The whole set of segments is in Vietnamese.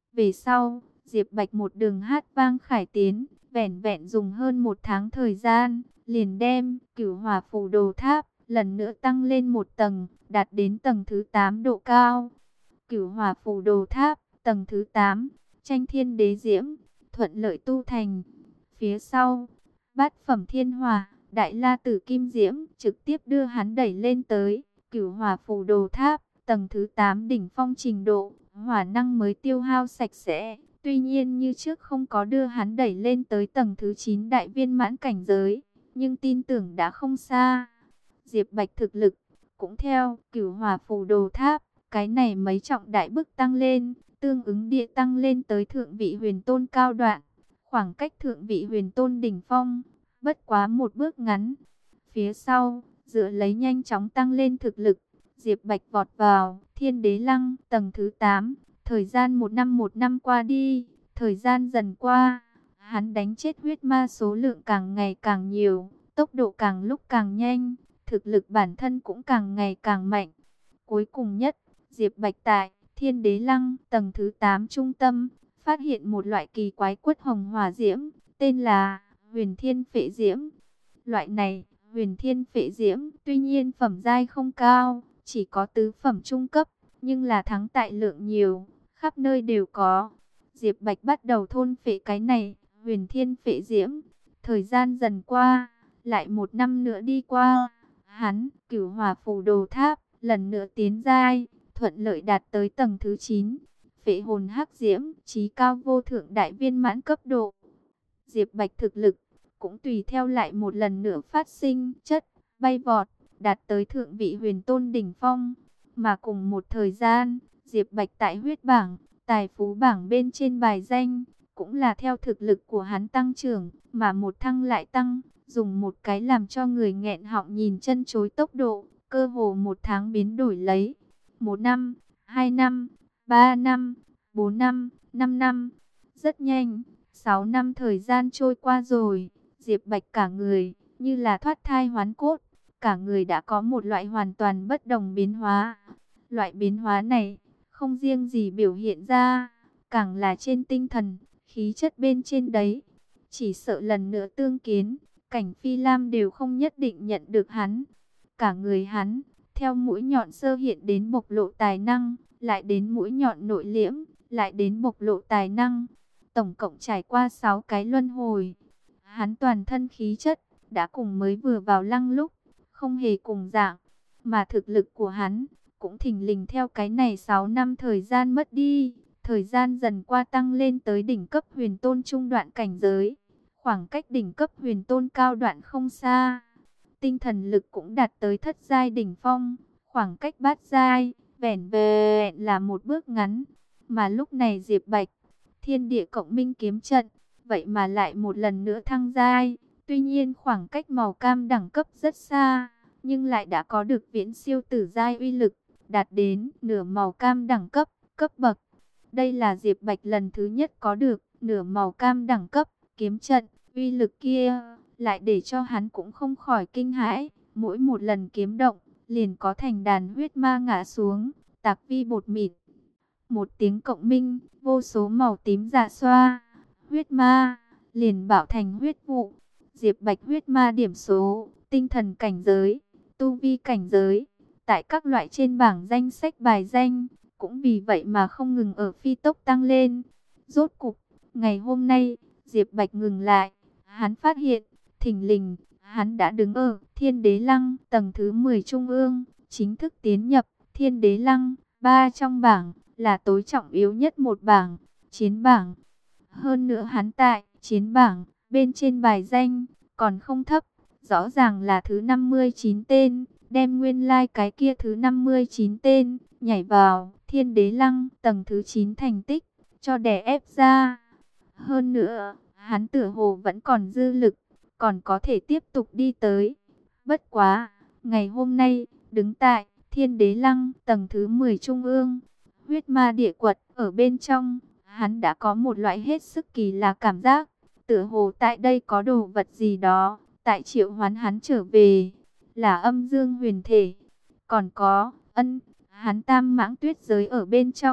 Về sau, Diệp Bạch một đường hát vang khải tiến, vẻn vẹn dùng hơn 1 tháng thời gian, liền đem Cửu Hỏa Phù Đồ Tháp lần nữa tăng lên một tầng, đạt đến tầng thứ 8 độ cao. Cửu Hỏa Phù Đồ Tháp, tầng thứ 8, Tranh Thiên Đế Diễm, thuận lợi tu thành. Phía sau, Bát Phẩm Thiên Hỏa, Đại La Tử Kim Diễm trực tiếp đưa hắn đẩy lên tới Cửu Hỏa Phù Đồ Tháp, tầng thứ 8 đỉnh phong trình độ, hỏa năng mới tiêu hao sạch sẽ. Tuy nhiên như trước không có đưa hắn đẩy lên tới tầng thứ 9 đại viên mãn cảnh giới, nhưng tin tưởng đã không xa. Diệp Bạch thực lực cũng theo Cửu Hỏa Phù Đồ Tháp, cái này mấy trọng đại bức tăng lên, tương ứng địa tăng lên tới thượng vị huyền tôn cao đoạn, khoảng cách thượng vị huyền tôn đỉnh phong, bất quá một bước ngắn. Phía sau, dựa lấy nhanh chóng tăng lên thực lực, Diệp Bạch vọt vào Thiên Đế Lăng tầng thứ 8. Thời gian một năm qua đi, thời gian dần qua, hắn đánh chết huyết ma số lượng càng ngày càng nhiều, tốc độ càng lúc càng nhanh, thực lực bản thân cũng càng ngày càng mạnh. Cuối cùng nhất, Diệp Bạch tại Thiên Đế Lăng tầng thứ 8 trung tâm, phát hiện một loại kỳ quái quất hồng hỏa diễm, tên là Huyền Thiên Phệ Diễm. Loại này, Huyền Thiên Phệ Diễm, tuy nhiên phẩm giai không cao, chỉ có tứ phẩm trung cấp, nhưng là thắng tại lượng nhiều, khắp nơi đều có. Diệp Bạch bắt đầu thôn phệ cái này, Huyền Thiên Phệ Diễm. Thời gian dần qua, lại 1 năm nữa đi qua, hắn, Cửu Hỏa Phù Đồ Tháp, lần nữa tiến giai, thuận lợi đạt tới tầng thứ 9. Phệ hồn hắc diễm, chí cao vô thượng đại viên mãn cấp độ. Diệp Bạch thực lực cũng tùy theo lại một lần nữa phát sinh chất, bay vọt, đạt tới thượng vị huyền tôn đỉnh phong. Mà cùng một thời gian, Diệp Bạch tại huyết bảng, tài phú bảng bên trên bài danh, cũng là theo thực lực của hắn tăng trưởng, mà một thăng lại tăng, dùng một cái làm cho người nghẹn họng nhìn chân chối tốc độ, cơ hồ 1 tháng biến đổi lấy. 1 năm, 2 năm, 3 năm, 4 năm, 5 năm, rất nhanh, 6 năm thời gian trôi qua rồi, Diệp Bạch cả người, như là thoát thai hoán cốt, cả người đã có một loại hoàn toàn bất đồng biến hóa. Loại biến hóa này, không riêng gì biểu hiện ra, càng là trên tinh thần, khí chất bên trên đấy. Chỉ sợ lần nữa tương kiến, Cảnh Phi Lam đều không nhất định nhận được hắn. Cả người hắn, theo mũi nhọn sơ hiện đến bộc lộ tài năng, lại đến mũi nhọn nội liễm, lại đến bộc lộ tài năng. Tổng cộng trải qua 6 cái luân hồi. Hắn toàn thân khí chất, đã cùng mới vừa vào lăng lúc, không hề cùng dạng. Mà thực lực của hắn, cũng thình lình theo cái này 6 năm thời gian mất đi. Thời gian dần qua tăng lên tới đỉnh cấp huyền tôn trung đoạn cảnh giới. Khoảng cách đỉnh cấp huyền tôn cao đoạn không xa. Tinh thần lực cũng đạt tới thất giai đỉnh phong. Khoảng cách bát giai, vẻn vẹn là một bước ngắn. Mà lúc này Diệp Bạch, thiên địa cộng minh kiếm trận, vậy mà lại một lần nữa thăng giai. Tuy nhiên khoảng cách màu cam đẳng cấp rất xa, nhưng lại đã có được viễn siêu tử giai uy lực, đạt đến nửa màu cam đẳng cấp, cấp bậc. Đây là Diệp Bạch lần thứ nhất có được nửa màu cam đẳng cấp, kiếm trận, uy lực kia, lại để cho hắn cũng không khỏi kinh hãi. Mỗi một lần kiếm động, liền có thành đàn huyết ma ngã xuống, tạc vi bột mịt. Một tiếng cộng minh, vô số màu tím rạ xoa, huyết ma, liền bạo thành huyết vụ. Diệp Bạch huyết ma điểm số, tinh thần cảnh giới, tu vi cảnh giới, tại các loại trên bảng danh sách bài danh, cũng vì vậy mà không ngừng ở phi tốc tăng lên. Rốt cục, ngày hôm nay, Diệp Bạch ngừng lại, hắn phát hiện, thình lình, hắn đã đứng ở Thiên Đế Lăng tầng thứ 10 trung ương, chính thức tiến nhập Thiên Đế Lăng, 3 trong bảng, là tối trọng yếu nhất một bảng, chiến bảng. Hơn nữa hắn tại chiến bảng, bên trên bài danh, còn không thấp, rõ ràng là thứ 59 tên, đem nguyên lai cái kia thứ 59 tên, nhảy vào Thiên Đế Lăng tầng thứ 9 thành tích, cho đè ép ra. Hơn nữa, hắn tựa hồ vẫn còn dư lực, còn có thể tiếp tục đi tới. Bất quá, ngày hôm nay, đứng tại Thiên Đế Lăng tầng thứ 10 trung ương, huyết ma địa quật ở bên trong, hắn đã có một loại hết sức kỳ lạ cảm giác, tựa hồ tại đây có đồ vật gì đó, tại triệu hoán hắn trở về, là âm dương huyền thể. Còn có, hắn tam mãng tuyết giới ở bên trong,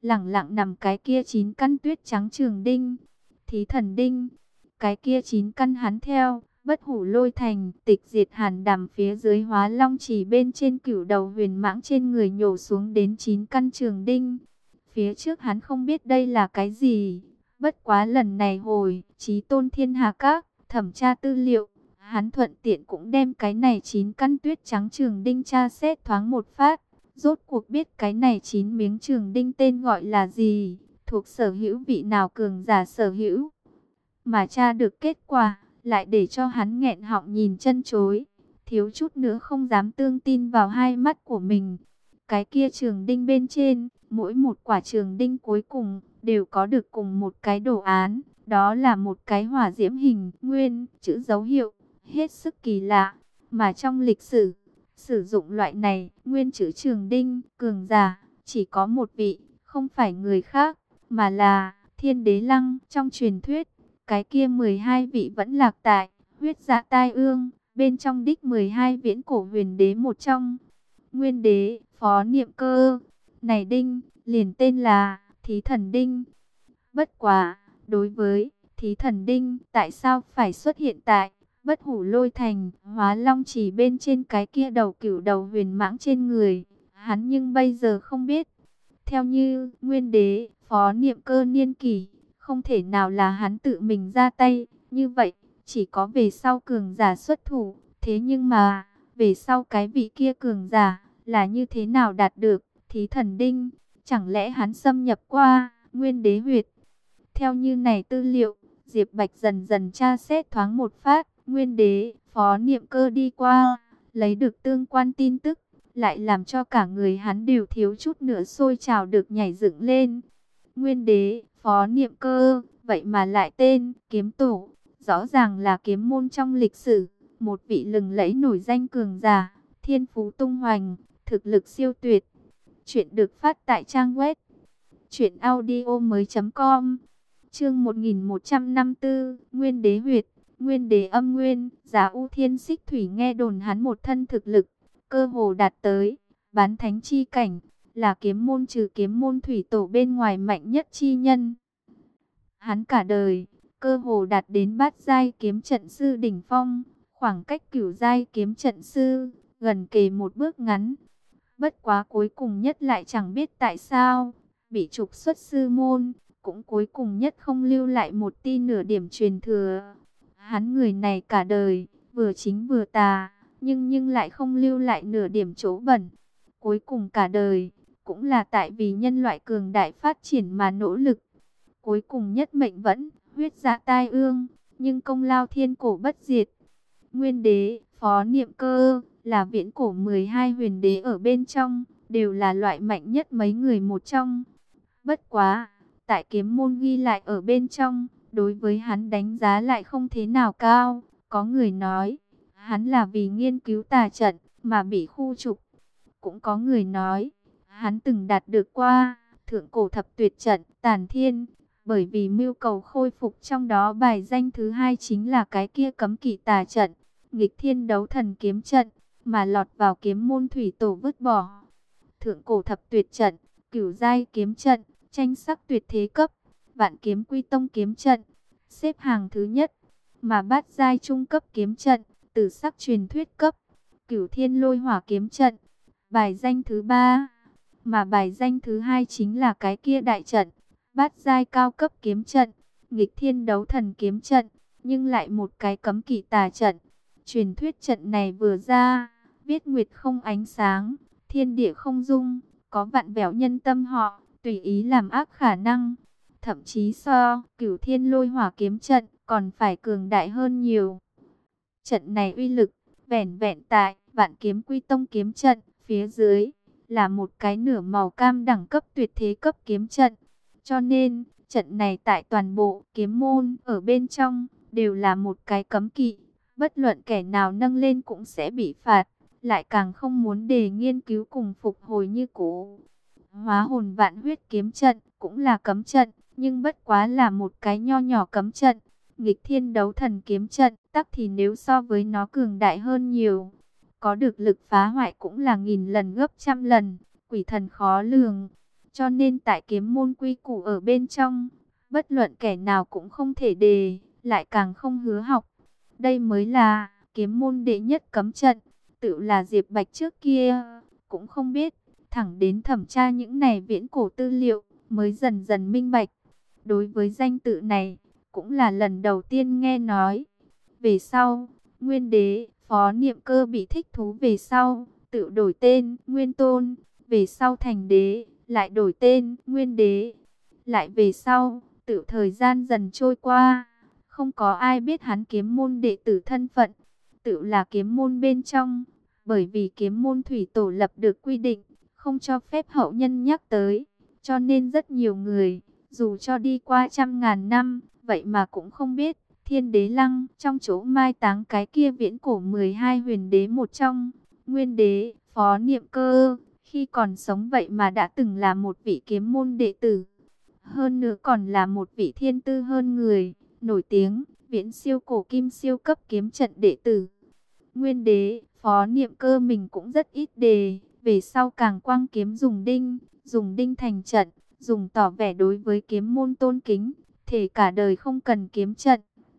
lẳng lặng nằm cái kia 9 căn tuyết trắng trường đinh, Thí Thần Đinh. Cái kia 9 căn hắn theo Bất Hủ Lôi Thành, Tịch Diệt Hàn Đàm phía dưới Hóa Long Chỉ bên trên Cửu Đầu Huyền Mãng trên người nhổ xuống đến 9 căn trường đinh. Phía trước hắn không biết đây là cái gì, bất quá lần này hồi Chí Tôn Thiên Hà Các thẩm tra tư liệu, hắn thuận tiện cũng đem cái này 9 căn tuyết trắng trường đinh tra xét thoáng một phát, rốt cuộc biết cái này 9 miếng trường đinh tên gọi là gì, thuộc sở hữu vị nào cường giả sở hữu. Mà tra được kết quả, lại để cho hắn nghẹn họng nhìn chân chối, thiếu chút nữa không dám tương tin vào hai mắt của mình. Cái kia trường đinh bên trên, mỗi một quả trường đinh cuối cùng đều có được cùng một cái đồ án, đó là một cái hỏa diễm hình nguyên chữ dấu hiệu, hết sức kỳ lạ. Mà trong lịch sử, sử dụng loại này nguyên chữ trường đinh cường giả chỉ có một vị, không phải người khác, mà là Thiên Đế Lăng trong truyền thuyết. Cái kia 12 vị vẫn lạc tại huyết dạ tai ương, bên trong đích 12 viễn cổ huyền đế một trong. Nguyên đế Phó Niệm Cơ, này đinh liền tên là Thí Thần Đinh. Bất quá, đối với Thí Thần Đinh tại sao phải xuất hiện tại Bất Hủ Lôi Thành, Hóa Long Chỉ bên trên cái kia đầu Cửu Đầu Huyền Mãng trên người, hắn nhưng bây giờ không biết. Theo như Nguyên đế Phó Niệm Cơ niên kỷ, không thể nào là hắn tự mình ra tay, như vậy chỉ có về sau cường giả xuất thủ. Thế nhưng mà, về sau cái vị kia cường giả là như thế nào đạt được Thí Thần Đinh? Chẳng lẽ hắn xâm nhập qua Nguyên đế huyệt? Theo như này tư liệu, Diệp Bạch dần dần tra xét thoáng một phát, Nguyên đế Phó Niệm Cơ đi qua, lấy được tương quan tin tức, lại làm cho cả người hắn đều thiếu chút nữa sôi trào được nhảy dựng lên. Nguyên đế Phó Niệm Cơ, vậy mà lại tên Kiếm Tổ, rõ ràng là kiếm môn trong lịch sử, một vị lừng lẫy nổi danh cường giả, thiên phú tung hoành, thực lực siêu tuyệt. Chuyện được phát tại trang web truyệnaudiomoi.com. Chương 1154, Nguyên đế huyệt, Nguyên đế âm nguyên. Giá U Thiên Xích Thủy nghe đồn hắn một thân thực lực cơ hồ đạt tới bán thánh chi cảnh, là kiếm môn trừ kiếm môn thủy tổ bên ngoài mạnh nhất chi nhân. Hắn cả đời cơ hồ đạt đến bát giai kiếm trận sư đỉnh phong, khoảng cách cửu giai kiếm trận sư gần kề một bước ngắn. Bất quá cuối cùng nhất lại chẳng biết tại sao bị trục xuất sư môn, cũng cuối cùng nhất không lưu lại một ti nửa điểm truyền thừa. Hắn người này cả đời vừa chính vừa tà, nhưng lại không lưu lại nửa điểm chỗ bẩn. Cuối cùng cả đời cũng là tại vì nhân loại cường đại phát triển mà nỗ lực. Cuối cùng nhất mệnh vẫn huyết dạ tai ương, nhưng công lao thiên cổ bất diệt. Nguyên đế Phó Niệm Cơ là viễn cổ 12 huyền đế ở bên trong, đều là loại mạnh nhất mấy người một trong. Bất quá, tại kiếm môn ghi lại ở bên trong, đối với hắn đánh giá lại không thế nào cao. Có người nói, hắn là vì nghiên cứu tà trận mà bị khu trục. Cũng có người nói, hắn từng đạt được qua thượng cổ thập tuyệt trận Tản Thiên, bởi vì mưu cầu khôi phục trong đó bài danh thứ hai chính là cái kia cấm kỵ tà trận, Nghịch Thiên Đấu Thần kiếm trận, mà lọt vào kiếm môn thủy tổ vứt bỏ. Thượng cổ thập tuyệt trận, cửu giai kiếm trận, tranh sắc tuyệt thế cấp, Vạn Kiếm Quy Tông kiếm trận, xếp hàng thứ nhất, mà bát giai trung cấp kiếm trận, Tử Sắc truyền thuyết cấp, Cửu Thiên Lôi Hỏa kiếm trận, bài danh thứ ba, mà bài danh thứ hai chính là cái kia đại trận, bát giai cao cấp kiếm trận, Nghịch Thiên Đấu Thần kiếm trận, nhưng lại một cái cấm kỵ tà trận. Truyền thuyết trận này vừa ra, viết nguyệt không ánh sáng, thiên địa không dung, có vạn vẹo nhân tâm họ, tùy ý làm ác khả năng. Thậm chí so Cửu Thiên Lôi Hỏa kiếm trận còn phải cường đại hơn nhiều. Trận này uy lực vẻn vẹn tại Vạn Kiếm Quy Tông kiếm trận, phía dưới là một cái nửa màu cam đẳng cấp tuyệt thế cấp kiếm trận. Cho nên, trận này tại toàn bộ kiếm môn ở bên trong đều là một cái cấm kỵ. Bất luận kẻ nào nâng lên cũng sẽ bị phạt, lại càng không muốn để nghiên cứu cùng phục hồi như cũ. Hóa hồn vạn huyết kiếm trận cũng là cấm trận, nhưng bất quá là một cái nho nhỏ cấm trận. Nghịch Thiên Đấu Thần kiếm trận tắc thì nếu so với nó cường đại hơn nhiều, có được lực phá hoại cũng là nghìn lần gấp trăm lần, quỷ thần khó lường. cho nên tại kiếm môn quy củ ở bên trong, bất luận kẻ nào cũng không thể đề, lại càng không hứa học. Đây mới là kiếm môn đệ nhất cấm trận, tự là Diệp Bạch trước kia cũng không biết, thẳng đến thẩm tra những này viễn cổ tư liệu mới dần dần minh bạch. Đối với danh tự này, cũng là lần đầu tiên nghe nói. Về sau, Nguyên Đế, Phó Niệm Cơ bị thích thú về sau, tự đổi tên Nguyên Tôn, về sau thành đế, lại đổi tên Nguyên Đế. Lại về sau, tự thời gian dần trôi qua, không có ai biết hắn kiếm môn đệ tử thân phận, tự là kiếm môn bên trong, bởi vì kiếm môn thủy tổ lập được quy định, không cho phép hậu nhân nhắc tới, cho nên rất nhiều người, dù cho đi qua trăm ngàn năm, vậy mà cũng không biết, Thiên Đế Lăng trong chỗ mai táng cái kia viễn cổ 12 huyền đế một trong, Nguyên Đế, Phó Niệm Cơ, khi còn sống vậy mà đã từng là một vị kiếm môn đệ tử. Hơn nữa còn là một vị thiên tư hơn người, nổi tiếng, viễn siêu cổ kim siêu cấp kiếm trận đệ tử. Nguyên Đế, Phó Niệm Cơ mình cũng rất ít đề, về sau càng quang kiếm dùng đinh thành trận, dùng tỏ vẻ đối với kiếm môn tôn kính, thể cả đời không cần kiếm trận.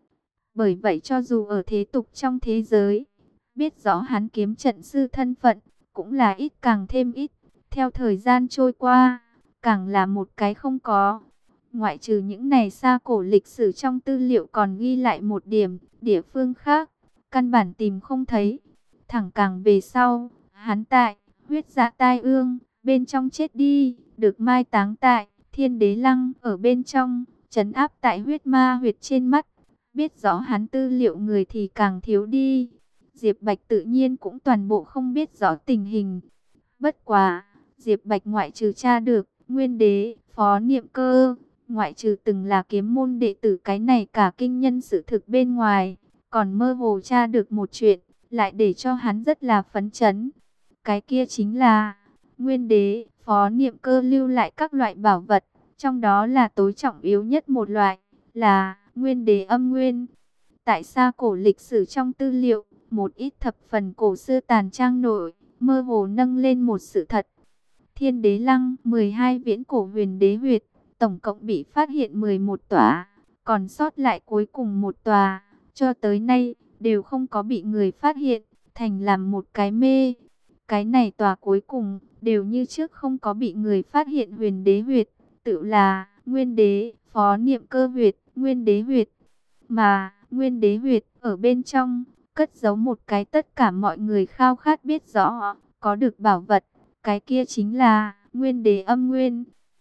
Bởi vậy cho dù ở thế tục trong thế giới, biết rõ hắn kiếm trận sư thân phận, cũng là ít càng thêm ít. Theo thời gian trôi qua, càng là một cái không có. Ngoại trừ những này xa cổ lịch sử trong tư liệu còn ghi lại một điểm, địa phương khác, căn bản tìm không thấy. Thẳng càng về sau, hắn tại, huyết dạ tai ương, bên trong chết đi, được mai táng tại, Thiên Đế Lăng, ở bên trong, trấn áp tại huyết ma huyệt trên mắt. Biết rõ hắn tư liệu người thì càng thiếu đi. Diệp Bạch tự nhiên cũng toàn bộ không biết rõ tình hình. Bất quá, Diệp Bạch ngoại trừ tra được, Nguyên Đế, Phó Niệm Cơ, ngoại trừ từng là kiếm môn đệ tử cái này cả kinh nhân sự thực bên ngoài, còn mơ hồ tra được một chuyện, lại để cho hắn rất là phấn chấn. Cái kia chính là, Nguyên Đế, Phó Niệm Cơ lưu lại các loại bảo vật, trong đó là tối trọng yếu nhất một loại, là Nguyên Đế âm nguyên. Tại sao cổ lịch sử trong tư liệu, một ít thập phần cổ xưa tàn trang nội, mơ hồ nâng lên một sự thật. Thiên Đế Lăng, 12 viễn cổ huyền đế huyệt, tổng cộng bị phát hiện 11 tòa, còn sót lại cuối cùng một tòa, cho tới nay, đều không có bị người phát hiện, thành làm một cái mê. Cái này tòa cuối cùng, đều như trước không có bị người phát hiện huyền đế huyệt, tự là Nguyên Đế, Phó Niệm Cơ huyệt, Nguyên Đế huyệt. Mà, Nguyên Đế huyệt, ở bên trong, cất giấu một cái tất cả mọi người khao khát biết rõ, có được bảo vật, cái kia chính là Nguyên Đế âm nguyên.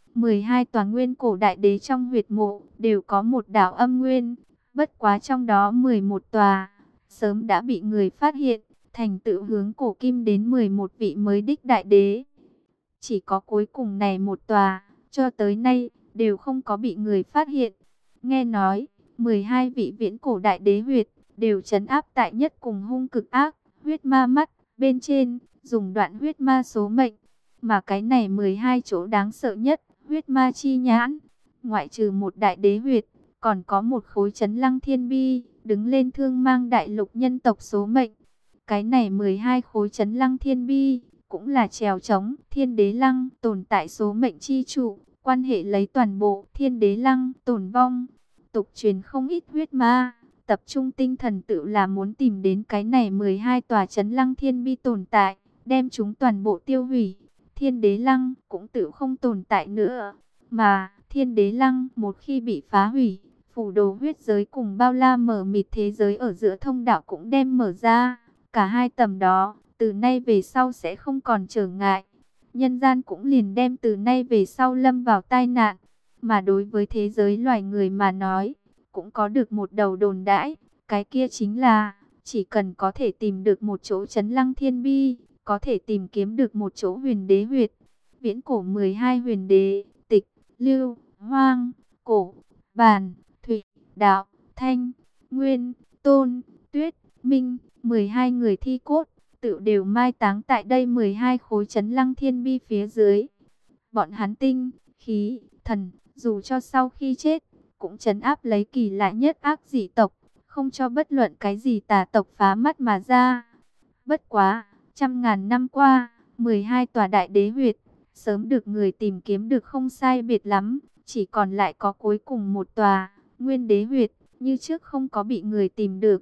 12 tòa nguyên cổ đại đế trong huyệt mộ, đều có một đảo âm nguyên, bất quá trong đó 11 tòa, sớm đã bị người phát hiện, thành tựu hướng cổ kim đến 11 vị mới đích đại đế. Chỉ có cuối cùng này một tòa, cho tới nay, đều không có bị người phát hiện. Nghe nói, 12 vị viễn cổ đại đế huyệt, đều trấn áp tại nhất cùng hung cực ác, huyết ma mắt, bên trên, dùng đoạn huyết ma số mệnh. Mà cái này 12 chỗ đáng sợ nhất, huyết ma chi nhãn, ngoại trừ một đại đế huyệt, còn có một khối chấn lăng thiên bi, đứng lên thương mang đại lục nhân tộc số mệnh. Cái này 12 khối chấn lăng thiên bi, cũng là trèo trống Thiên Đế Lăng tồn tại số mệnh chi trụ, quan hệ lấy toàn bộ Thiên Đế Lăng tồn vong. Tục truyền không ít huyết ma, tập trung tinh thần tự là muốn tìm đến cái này 12 tòa chấn lăng thiên bi tồn tại, đem chúng toàn bộ tiêu hủy. Thiên Đế Lăng cũng tự không tồn tại nữa, mà Thiên Đế Lăng một khi bị phá hủy, phủ đồ huyết giới cùng bao la mở mịt thế giới ở giữa thông đạo cũng đem mở ra. Cả hai tầm đó, từ nay về sau sẽ không còn trở ngại. Nhân gian cũng liền đem từ nay về sau lâm vào tai nạn. Mà đối với thế giới loài người mà nói, cũng có được một đầu đồn đãi. Cái kia chính là, chỉ cần có thể tìm được một chỗ chấn lăng thiên bi, có thể tìm kiếm được một chỗ huyền đế huyệt. Viễn cổ 12 huyền đế, Tịch, Lưu, Hoang, Cổ, Bàn, Thủy, Đạo, Thanh, Nguyên, Tôn, Tuyết, Minh, 12 người thi cốt, tự đều mai táng tại đây 12 khối chấn lăng thiên bi phía dưới. Bọn hắn tinh, khí, thần, dù cho sau khi chết, cũng trấn áp lấy kỳ lạ nhất ác dị tộc, không cho bất luận cái gì tà tộc phá mắt mà ra. Bất quá, trăm ngàn năm qua, 12 tòa đại đế huyệt, sớm được người tìm kiếm được không sai biệt lắm, chỉ còn lại có cuối cùng một tòa, Nguyên Đế Huyệt, như trước không có bị người tìm được.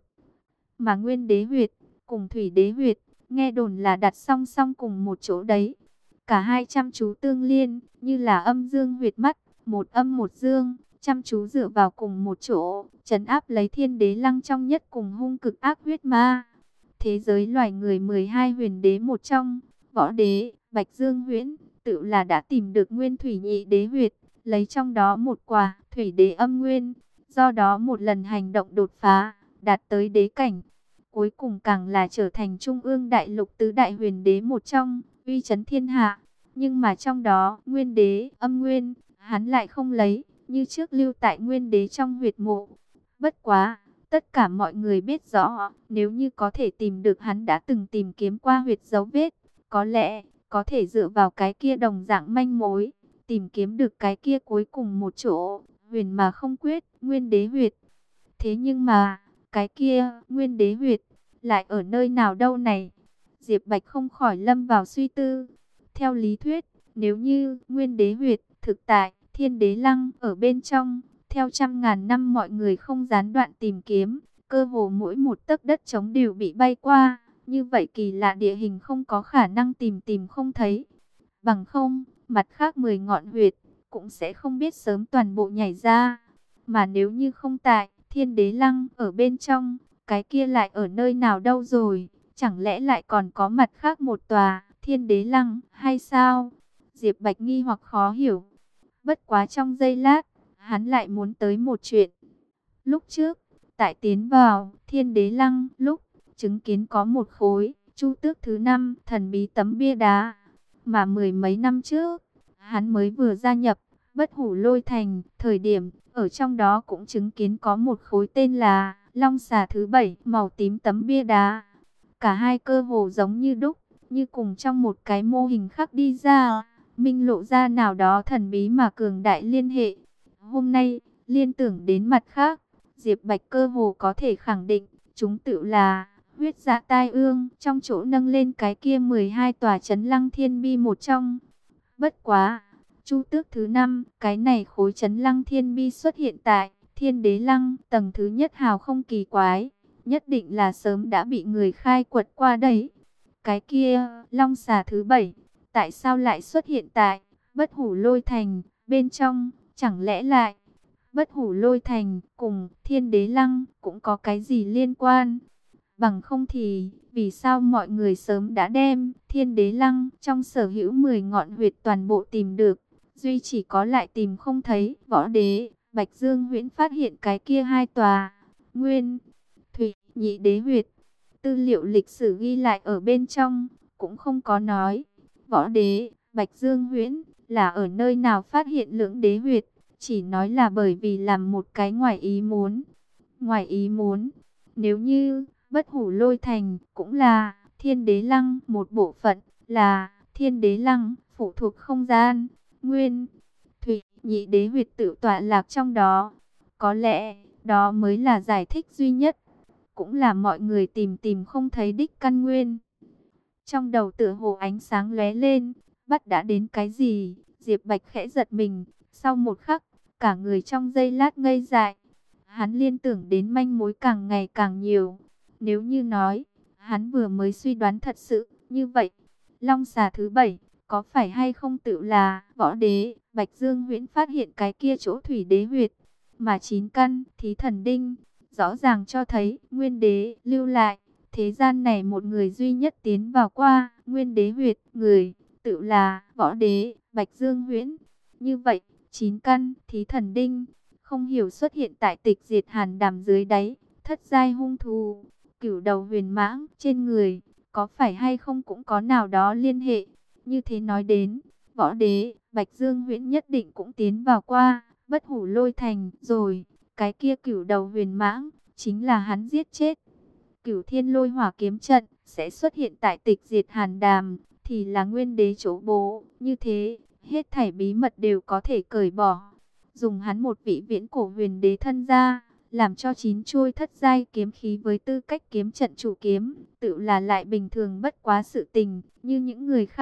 Mà Nguyên Đế Huyệt cùng Thủy Đế Huyệt, nghe đồn là đặt song song cùng một chỗ đấy. Cả hai chăm chú tương liên, như là âm dương huyệt mắt, một âm một dương, chăm chú dựa vào cùng một chỗ, trấn áp lấy Thiên Đế Lăng trong nhất cùng hung cực ác huyết ma. Thế giới loài người 12 huyền đế một trong, Võ Đế, Bạch Dương Huyễn, tự là đã tìm được Nguyên Thủy Nhị Đế Huyệt, lấy trong đó một quả Thủy Đế Âm Nguyên, do đó một lần hành động đột phá, đạt tới đế cảnh. Cuối cùng càng là trở thành Trung ương đại lục tứ đại huyền đế một trong, uy chấn thiên hạ. Nhưng mà trong đó, Nguyên Đế Âm Nguyên, hắn lại không lấy, như trước lưu tại Nguyên Đế trong huyệt mộ. Bất quá, tất cả mọi người biết rõ, nếu như có thể tìm được hắn đã từng tìm kiếm qua huyệt dấu vết, có lẽ có thể dựa vào cái kia đồng dạng manh mối, tìm kiếm được cái kia cuối cùng một chỗ, huyền mà không quyết, Nguyên Đế huyệt. Thế nhưng mà, cái kia, Nguyên Đế huyệt, lại ở nơi nào đâu này? Diệp Bạch không khỏi lâm vào suy tư. Theo lý thuyết, nếu như Nguyên Đế huyệt thực tại Thiên Đế Lăng ở bên trong, theo trăm ngàn năm mọi người không gián đoạn tìm kiếm, cơ hồ mỗi một tấc đất trống đều bị bay qua, như vậy kỳ lạ địa hình không có khả năng tìm không thấy. Bằng không, mặt khác 10 ngọn huyệt cũng sẽ không biết sớm toàn bộ nhảy ra. Mà nếu như không tại Thiên Đế Lăng ở bên trong, cái kia lại ở nơi nào đâu rồi? Chẳng lẽ lại còn có mặt khác một tòa Thiên Đế Lăng hay sao? Diệp Bạch nghi hoặc khó hiểu. Bất quá trong giây lát, hắn lại muốn tới một chuyện. Lúc trước, tại tiến vào Thiên Đế Lăng, lúc chứng kiến có một khối Chu Tước thứ 5 thần bí tấm bia đá, mà mười mấy năm trước, hắn mới vừa gia nhập Bất Hủ Lôi Thành, thời điểm ở trong đó cũng chứng kiến có một khối tên là Long Xà thứ 7 màu tím tấm bia đá. Cả hai cơ hồ giống như đúc, như cùng trong một cái mô hình khắc đi ra, minh lộ ra nào đó thần bí mà cường đại liên hệ. Hôm nay, liên tưởng đến mặt khác, Diệp Bạch cơ hồ có thể khẳng định, chúng tự là huyết dạ tai ương trong chỗ nâng lên cái kia 12 tòa trấn Lăng Thiên Bi một trong. Bất quá, Chu Tước thứ 5, cái này khối trấn Lăng Thiên Bi xuất hiện tại Thiên Đế Lăng tầng thứ nhất hào không kỳ quái, nhất định là sớm đã bị người khai quật qua đấy. Cái kia, Long Xà thứ 7, tại sao lại xuất hiện tại Bất Hủ Lôi Thành bên trong? Chẳng lẽ lại Bất Hủ Lôi Thành cùng Thiên Đế Lăng cũng có cái gì liên quan? Bằng không thì, vì sao mọi người sớm đã đem Thiên Đế Lăng trong sở hữu 10 ngọn huyệt toàn bộ tìm được, duy chỉ có lại tìm không thấy? Võ Đế, Bạch Dương Huyễn phát hiện cái kia hai tòa Nguyên Thủy Nhị Đế huyệt. Tư liệu lịch sử ghi lại ở bên trong, cũng không có nói Võ Đế, Bạch Dương Huyễn là ở nơi nào phát hiện lưỡng đế huyệt, chỉ nói là bởi vì làm một cái ngoài ý muốn. Ngoài ý muốn, nếu như Bất Hủ Lôi Thành cũng là Thiên Đế Lăng một bộ phận, là Thiên Đế Lăng phụ thuộc không gian, Nguyên Thủy Nhị Đế huyệt tự tọa lạc trong đó, có lẽ đó mới là giải thích duy nhất, cũng là mọi người tìm không thấy đích căn nguyên. Trong đầu tựa hồ ánh sáng lóe lên, bắt đã đến cái gì? Diệp Bạch khẽ giật mình, sau một khắc, cả người trong giây lát ngây dại. Hắn liên tưởng đến manh mối càng ngày càng nhiều. Nếu như nói, hắn vừa mới suy đoán thật sự, như vậy, Long Xà thứ 7, có phải hay không tự là Võ Đế, Bạch Dương Huyễn phát hiện cái kia chỗ Thủy Đế huyệt, mà 9 căn Thí Thần Đinh, rõ ràng cho thấy Nguyên Đế lưu lại. Thế gian này một người duy nhất tiến vào qua Nguyên Đế huyệt, người tự là Võ Đế, Bạch Dương Huyễn. Như vậy, 9 căn Thí Thần Đinh không hiểu xuất hiện tại Tịch Diệt Hàn Đàm dưới đáy thất giai hung thú, Cửu Đầu Huyền Mãng trên người, có phải hay không cũng có nào đó liên hệ. Như thế nói đến, Võ Đế, Bạch Dương Huyễn nhất định cũng tiến vào qua Bất Hủ Lôi Thành rồi. Cái kia Cửu Đầu Huyền Mãng chính là hắn giết chết. Cửu Thiên Lôi Hỏa Kiếm Trận sẽ xuất hiện tại Tịch Diệt Hàn Đàm, thì là Nguyên Đế chỗ bố. Như thế, hết thảy bí mật đều có thể cởi bỏ. Dùng hắn một vị viễn cổ huyền đế thân ra, làm cho 9 chuôi thất giai kiếm khí với tư cách kiếm trận chủ kiếm, tự là lại bình thường bất quá sự tình, như những người khác,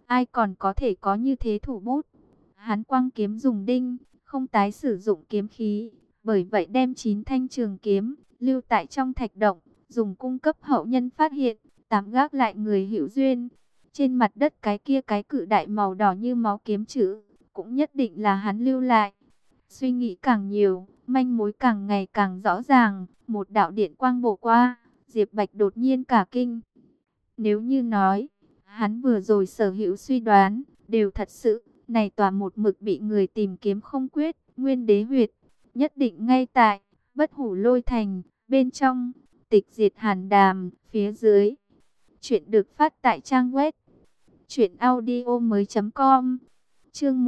ai còn có thể có như thế thủ bút. Hắn quăng kiếm dùng đinh, không tái sử dụng kiếm khí, bởi vậy đem 9 thanh trường kiếm lưu tại trong thạch động, dùng cung cấp hậu nhân phát hiện, tạm gác lại người hữu duyên. Trên mặt đất cái kia cái cự đại màu đỏ như máu kiếm chữ, cũng nhất định là hắn lưu lại. Suy nghĩ càng nhiều, manh mối càng ngày càng rõ ràng, một đạo điện quang bổ qua, Diệp Bạch đột nhiên cả kinh. Nếu như nói, hắn vừa rồi sở hữu suy đoán, đều thật sự, này tòa một mực bị người tìm kiếm không quyết, Nguyên Đế huyệt, nhất định ngay tại Bất Hủ Lôi Thành, bên trong, Tịch Diệt Hàn Đàm, phía dưới. Chuyện được phát tại trang web truyệnaudiomoi.com. Chương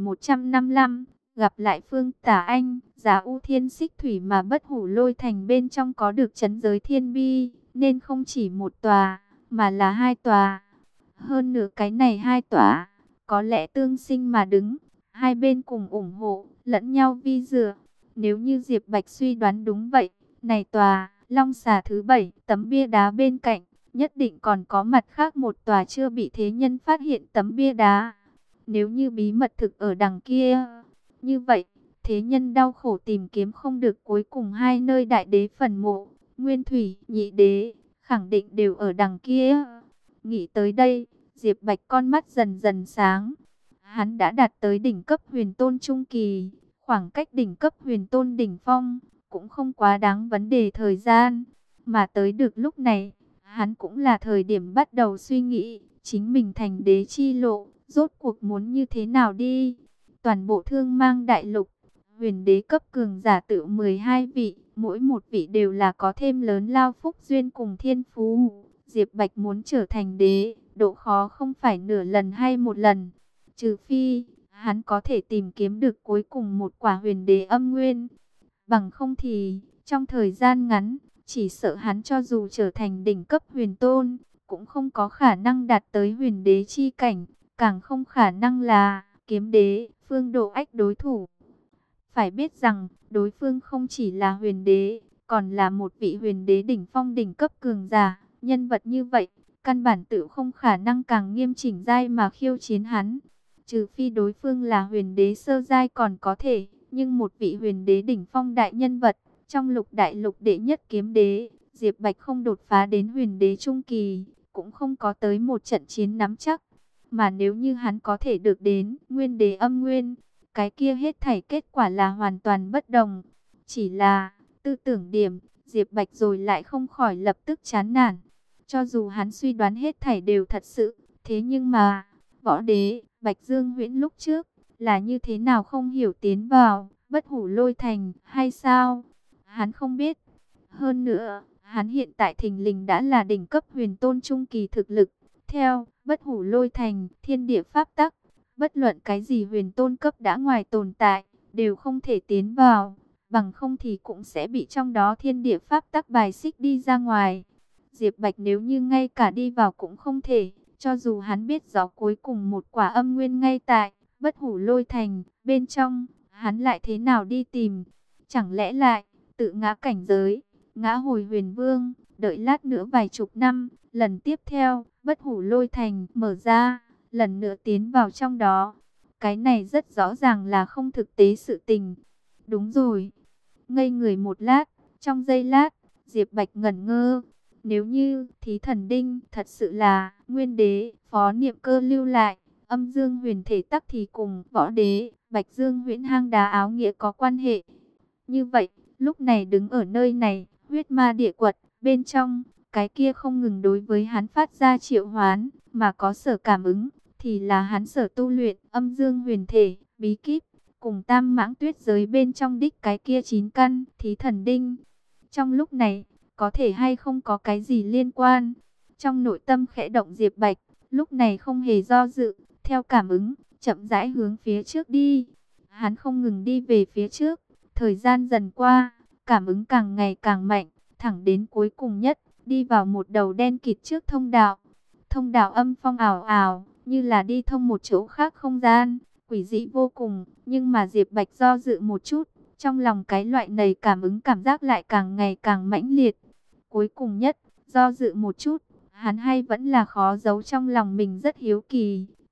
1155, gặp lại Phương Tả Anh, Giá U Thiên Xích Thủy mà Bất Hủ Lôi Thành bên trong có được trấn giới thiên bi, nên không chỉ một tòa, mà là 2 tòa. Hơn nữa cái này 2 tòa, có lẽ tương sinh mà đứng, hai bên cùng ủng hộ, lẫn nhau vi dựa. Nếu như Diệp Bạch suy đoán đúng vậy, này tòa Long Xà thứ 7, tấm bia đá bên cạnh, nhất định còn có mặt khác một tòa chưa bị thế nhân phát hiện tấm bia đá. Nếu như bí mật thực ở đằng kia, như vậy, thế nhân đau khổ tìm kiếm không được cuối cùng hai nơi đại đế phần mộ, Nguyên Thủy, Nhị Đế, khẳng định đều ở đằng kia. Nghĩ tới đây, Diệp Bạch con mắt dần dần sáng. Hắn đã đạt tới đỉnh cấp huyền tôn trung kỳ, khoảng cách đỉnh cấp huyền tôn đỉnh phong, cũng không quá đáng vấn đề thời gian. Mà tới được lúc này, hắn cũng là thời điểm bắt đầu suy nghĩ, chính mình thành đế chi lộ, rốt cuộc muốn như thế nào đi. Toàn bộ Thương Mang đại lục, huyền đế cấp cường giả tự 12 vị, mỗi một vị đều là có thêm lớn lao phúc duyên cùng thiên phú. Diệp Bạch muốn trở thành đế, độ khó không phải nửa lần hay một lần. Trừ phi, hắn có thể tìm kiếm được cuối cùng một quả huyền đế âm nguyên. Bằng không thì, trong thời gian ngắn, chỉ sợ hắn cho dù trở thành đỉnh cấp huyền tôn, cũng không có khả năng đạt tới huyền đế chi cảnh, càng không khả năng là kiếm đế, Phương Độ Ách đối thủ. Phải biết rằng, đối phương không chỉ là huyền đế, còn là một vị huyền đế đỉnh phong đỉnh cấp cường giả. Nhân vật như vậy, căn bản tự không khả năng càng nghiêm chỉnh giai mà khiêu chiến hắn. Trừ phi đối phương là huyền đế sơ giai còn có thể, nhưng một vị huyền đế đỉnh phong đại nhân vật, trong lục đại lục đệ nhất kiếm đế, Diệp Bạch không đột phá đến huyền đế trung kỳ, cũng không có tới một trận chiến nắm chắc. Mà nếu như hắn có thể được đến Nguyên Đế âm nguyên, cái kia hết thảy kết quả là hoàn toàn bất đồng. Chỉ là tư tưởng điểm, Diệp Bạch rồi lại không khỏi lập tức chán nản. Cho dù hắn suy đoán hết thảy đều thật sự, thế nhưng mà, võ đế, Bạch Dương Huyễn lúc trước, là như thế nào không hiểu tiến vào, Bất Hủ Lôi Thành, hay sao? Hắn không biết. Hơn nữa, hắn hiện tại thình lình đã là đỉnh cấp huyền tôn trung kỳ thực lực. Theo, Bất Hủ Lôi Thành, thiên địa pháp tắc, bất luận cái gì huyền tôn cấp đã ngoài tồn tại, đều không thể tiến vào. Bằng không thì cũng sẽ bị trong đó thiên địa pháp tắc bài xích đi ra ngoài. Diệp Bạch nếu như ngay cả đi vào cũng không thể, cho dù hắn biết rõ cuối cùng một quả âm nguyên ngay tại Bất Hủ Lôi Thành, bên trong, hắn lại thế nào đi tìm? Chẳng lẽ lại, tự ngã cảnh giới, ngã hồi huyền vương, đợi lát nữa vài chục năm, lần tiếp theo, Bất Hủ Lôi Thành mở ra, lần nữa tiến vào trong đó. Cái này rất rõ ràng là không thực tế sự tình. Đúng rồi. Ngây người một lát, trong giây lát, Diệp Bạch ngẩn ngơ. Nếu như Thí Thần Đinh thật sự là Nguyên Đế, Phó Niệm Cơ lưu lại, Âm Dương Huyền Thể Tắc thì cùng Võ Đế, Bạch Dương Huyễn Hang Đá áo nghĩa có quan hệ. Như vậy, lúc này đứng ở nơi này, huyết ma địa quật, bên trong, cái kia không ngừng đối với hắn phát ra triệu hoán, mà có sở cảm ứng, thì là hắn sở tu luyện Âm Dương Huyền Thể, bí kíp, cùng Tam Mãng Tuyết giới bên trong đích cái kia 9 căn, Thí Thần Đinh. Trong lúc này, có thể hay không có cái gì liên quan? Trong nội tâm khẽ động Diệp Bạch, lúc này không hề do dự, theo cảm ứng, chậm rãi hướng phía trước đi. Hắn không ngừng đi về phía trước, thời gian dần qua, cảm ứng càng ngày càng mạnh, thẳng đến cuối cùng nhất, đi vào một đầu đen kịt trước thông đạo. Thông đạo âm phong ảo ảo, như là đi thông một chỗ khác không gian, quỷ dị vô cùng, nhưng mà Diệp Bạch do dự một chút, trong lòng cái loại này cảm ứng cảm giác lại càng ngày càng mãnh liệt. Cuối cùng nhất, do dự một chút, hắn hay vẫn là khó giấu trong lòng mình rất hiếu kỳ,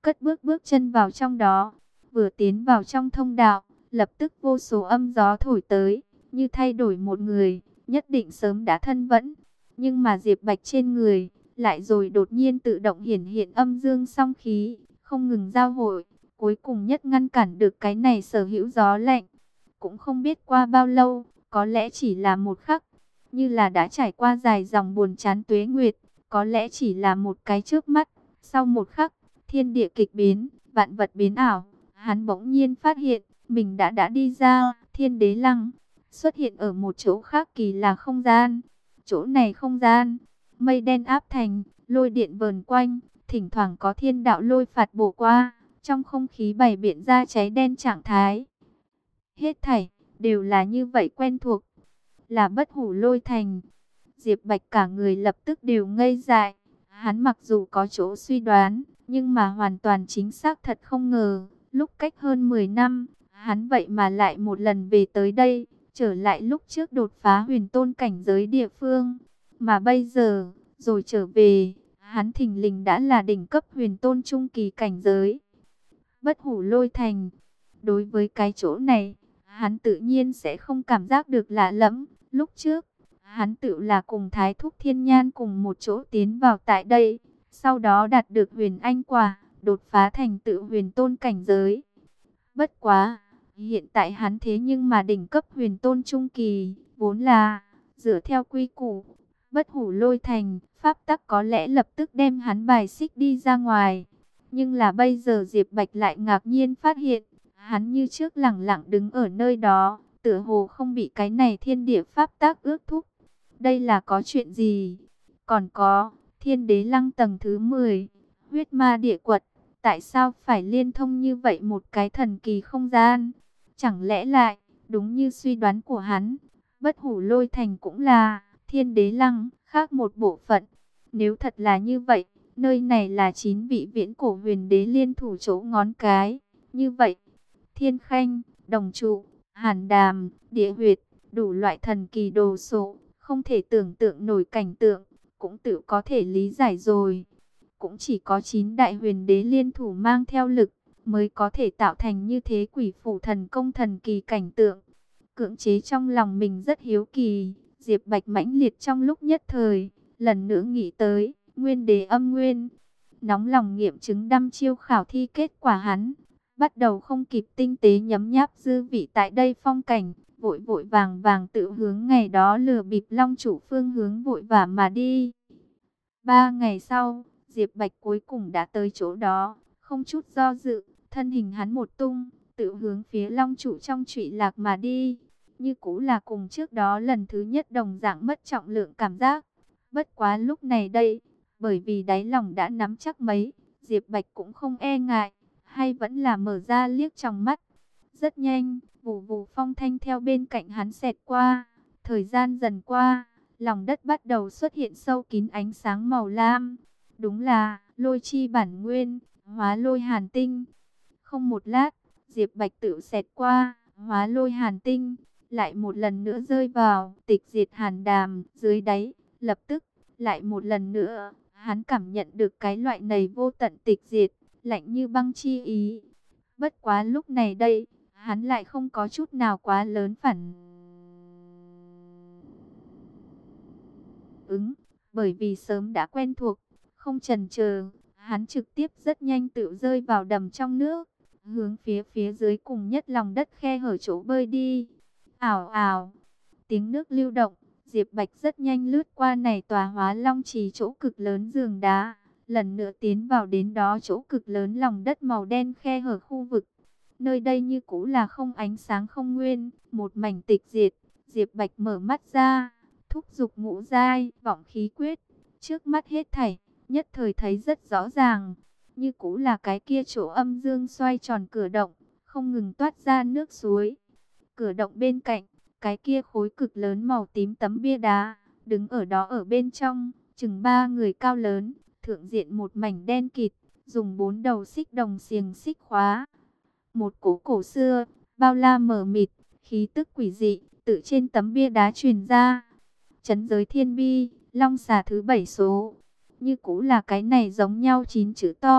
cất bước bước chân vào trong đó. Vừa tiến vào trong thông đạo, lập tức vô số âm gió thổi tới, như thay đổi một người, nhất định sớm đã thân vẫn. Nhưng mà Diệp Bạch trên người, lại rồi đột nhiên tự động hiển hiện âm dương song khí, không ngừng giao hội, cuối cùng nhất ngăn cản được cái này sở hữu gió lạnh. Cũng không biết qua bao lâu, có lẽ chỉ là một khắc, như là đã trải qua dài dòng buồn chán tuế nguyệt, có lẽ chỉ là một cái chớp mắt. Sau một khắc, thiên địa kịch biến, vạn vật biến ảo, hắn bỗng nhiên phát hiện, mình đã đi ra Thiên Đế Lăng, xuất hiện ở một chỗ khác kỳ là không gian. Chỗ này không gian, mây đen áp thành, lôi điện vờn quanh, thỉnh thoảng có thiên đạo lôi phạt bổ qua, trong không khí bày biện ra cháy đen trạng thái. Hết thảy, đều là như vậy quen thuộc, là Bất Hủ Lôi Thành. Diệp Bạch cả người lập tức đều ngây dại, hắn mặc dù có chỗ suy đoán, nhưng mà hoàn toàn chính xác thật không ngờ, lúc cách hơn 10 năm, hắn vậy mà lại một lần về tới đây, trở lại lúc trước đột phá huyền tôn cảnh giới địa phương. Mà bây giờ, rồi trở về, hắn thình lình đã là đỉnh cấp huyền tôn trung kỳ cảnh giới. Bất Hủ Lôi Thành, đối với cái chỗ này, hắn tự nhiên sẽ không cảm giác được lạ lẫm. Lúc trước, hắn tự là cùng Thái Thúc Thiên Nhan cùng một chỗ tiến vào tại đây, sau đó đạt được huyền anh quả, đột phá thành tựu huyền tôn cảnh giới. Bất quá, hiện tại hắn thế nhưng mà đỉnh cấp huyền tôn trung kỳ, vốn là dựa theo quy củ, Bất Hủ Lôi Thành, pháp tắc có lẽ lập tức đem hắn bài xích đi ra ngoài. Nhưng là bây giờ Diệp Bạch lại ngạc nhiên phát hiện, hắn như trước lẳng lặng đứng ở nơi đó, tựa hồ không bị cái này thiên địa pháp tắc ước thúc. Đây là có chuyện gì? Còn có, Thiên Đế Lăng tầng thứ 10, huyết ma địa quật, tại sao phải liên thông như vậy một cái thần kỳ không gian? Chẳng lẽ lại, đúng như suy đoán của hắn, Bất Hủ Lôi Thành cũng là Thiên Đế Lăng, khác một bộ phận. Nếu thật là như vậy, nơi này là 9 vị viễn cổ huyền đế liên thủ chỗ ngón cái. Như vậy, Thiên Khanh, Đồng Trụ, Hàn Đàm, Địa Huyệt, đủ loại thần kỳ đồ sộ, không thể tưởng tượng nổi cảnh tượng, cũng tự có thể lý giải rồi. Cũng chỉ có 9 đại huyền đế liên thủ mang theo lực, mới có thể tạo thành như thế quỷ phủ thần công thần kỳ cảnh tượng. Cưỡng chế trong lòng mình rất hiếu kỳ, Diệp Bạch mãnh liệt trong lúc nhất thời, lần nữa nghĩ tới, nguyên đế âm nguyên. Nóng lòng nghiệm chứng đăm chiêu khảo thi kết quả hắn, bắt đầu không kịp tinh tế nhấm nháp dư vị tại đây phong cảnh, vội vội vàng vàng tự hướng ngày đó lừa bịp Long Chủ phương hướng vội vã mà đi. 3 ngày sau, Diệp Bạch cuối cùng đã tới chỗ đó, không chút do dự, thân hình hắn một tung, tự hướng phía Long Chủ trong Trụy Lạc mà đi. Như cũ là cùng trước đó lần thứ nhất đồng dạng mất trọng lượng cảm giác. Bất quá lúc này đây, bởi vì đáy lòng đã nắm chắc mấy, Diệp Bạch cũng không e ngại, hay vẫn là mở ra liếc trong mắt. Rất nhanh, vù vù phong thanh theo bên cạnh hắn xẹt qua, thời gian dần qua, lòng đất bắt đầu xuất hiện sâu kín ánh sáng màu lam. Đúng là lôi chi bản nguyên, hóa lôi hàn tinh. Không một lát, Diệp Bạch tự xẹt qua, hóa lôi hàn tinh, lại một lần nữa rơi vào tịch diệt hàn đàm dưới đáy. Lập tức, lại một lần nữa, hắn cảm nhận được cái loại này vô tận tịch diệt, lạnh như băng chi ý. Bất quá lúc này đây, hắn lại không có chút nào quá lớn phản ứng, bởi vì sớm đã quen thuộc, không chần chờ, hắn trực tiếp rất nhanh tự rơi vào đầm trong nước, hướng phía dưới cùng nhất lòng đất khe hở chỗ bơi đi. Ảo ảo, tiếng nước lưu động, Diệp Bạch rất nhanh lướt qua này tòa Hóa Long Trì chỗ cực lớn giường đá, lần nữa tiến vào đến đó chỗ cực lớn lòng đất màu đen khe hở khu vực. Nơi đây như cũ là không ánh sáng không nguyên, một mảnh tịch diệt. Diệp Bạch mở mắt ra, thúc giục ngũ giai, vọng khí quyết. Trước mắt hết thảy, nhất thời thấy rất rõ ràng. Như cũ là cái kia chỗ âm dương xoay tròn cửa động, không ngừng toát ra nước suối. Cửa động bên cạnh, cái kia khối cực lớn màu tím tấm bia đá, đứng ở đó ở bên trong, chừng 3 người cao lớn, thượng diện một mảnh đen kịt, dùng 4 đầu xích đồng xiềng xích khóa. Một cổ cổ xưa, bao la mờ mịt, khí tức quỷ dị, tự trên tấm bia đá truyền ra. Trấn giới thiên bi, long xà thứ 7 số. Như cũ là cái này giống nhau 9 chữ to,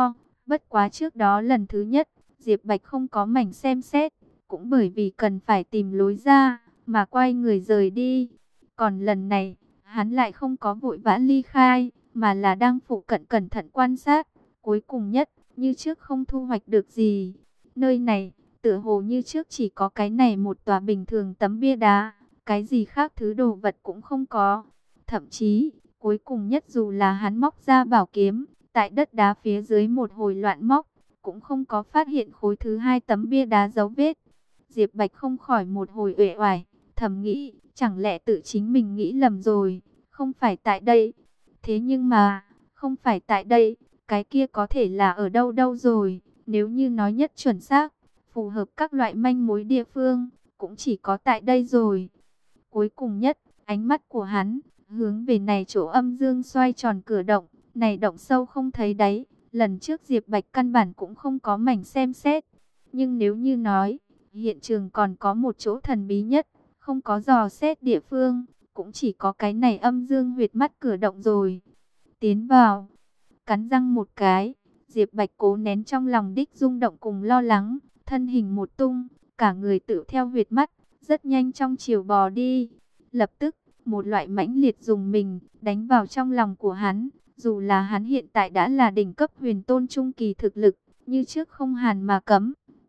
Bất quá trước đó lần thứ nhất, Diệp Bạch không có mảnh xem xét, cũng bởi vì cần phải tìm lối ra, mà quay người rời đi. Còn lần này, hắn lại không có vội vã ly khai, mà là đang phụ cận cẩn thận quan sát. Cuối cùng nhất, như trước không thu hoạch được gì. Nơi này, tựa hồ như trước chỉ có cái này một tòa bình thường tấm bia đá, cái gì khác thứ đồ vật cũng không có. Thậm chí, cuối cùng nhất dù là hắn móc ra bảo kiếm, tại đất đá phía dưới một hồi loạn móc, cũng không có phát hiện khối thứ hai tấm bia đá dấu vết. Diệp Bạch không khỏi một hồi uể oải, thầm nghĩ, chẳng lẽ tự chính mình nghĩ lầm rồi, không phải tại đây. Thế nhưng mà, không phải tại đây, cái kia có thể là ở đâu đâu rồi, nếu như nói nhất chuẩn xác, phù hợp các loại manh mối địa phương, cũng chỉ có tại đây rồi. Cuối cùng nhất, ánh mắt của hắn hướng về này chỗ âm dương xoay tròn cửa động, này động sâu không thấy đáy, lần trước Diệp Bạch căn bản cũng không có mảnh xem xét. Nhưng nếu như nói, hiện trường còn có một chỗ thần bí nhất, không có dò xét địa phương, cũng chỉ có cái này âm dương huyệt mắt cửa động rồi. Tiến vào, cắn răng một cái, Diệp Bạch cố nén trong lòng đích rung động cùng lo lắng, thân hình một tung, cả người tự theo huyệt mắt, rất nhanh trong chiều bò đi. Lập tức, một loại mãnh liệt dùng mình đánh vào trong lòng của hắn, dù là hắn hiện tại đã là đỉnh cấp huyền tôn trung kỳ thực lực, như trước không hàn mà cấm.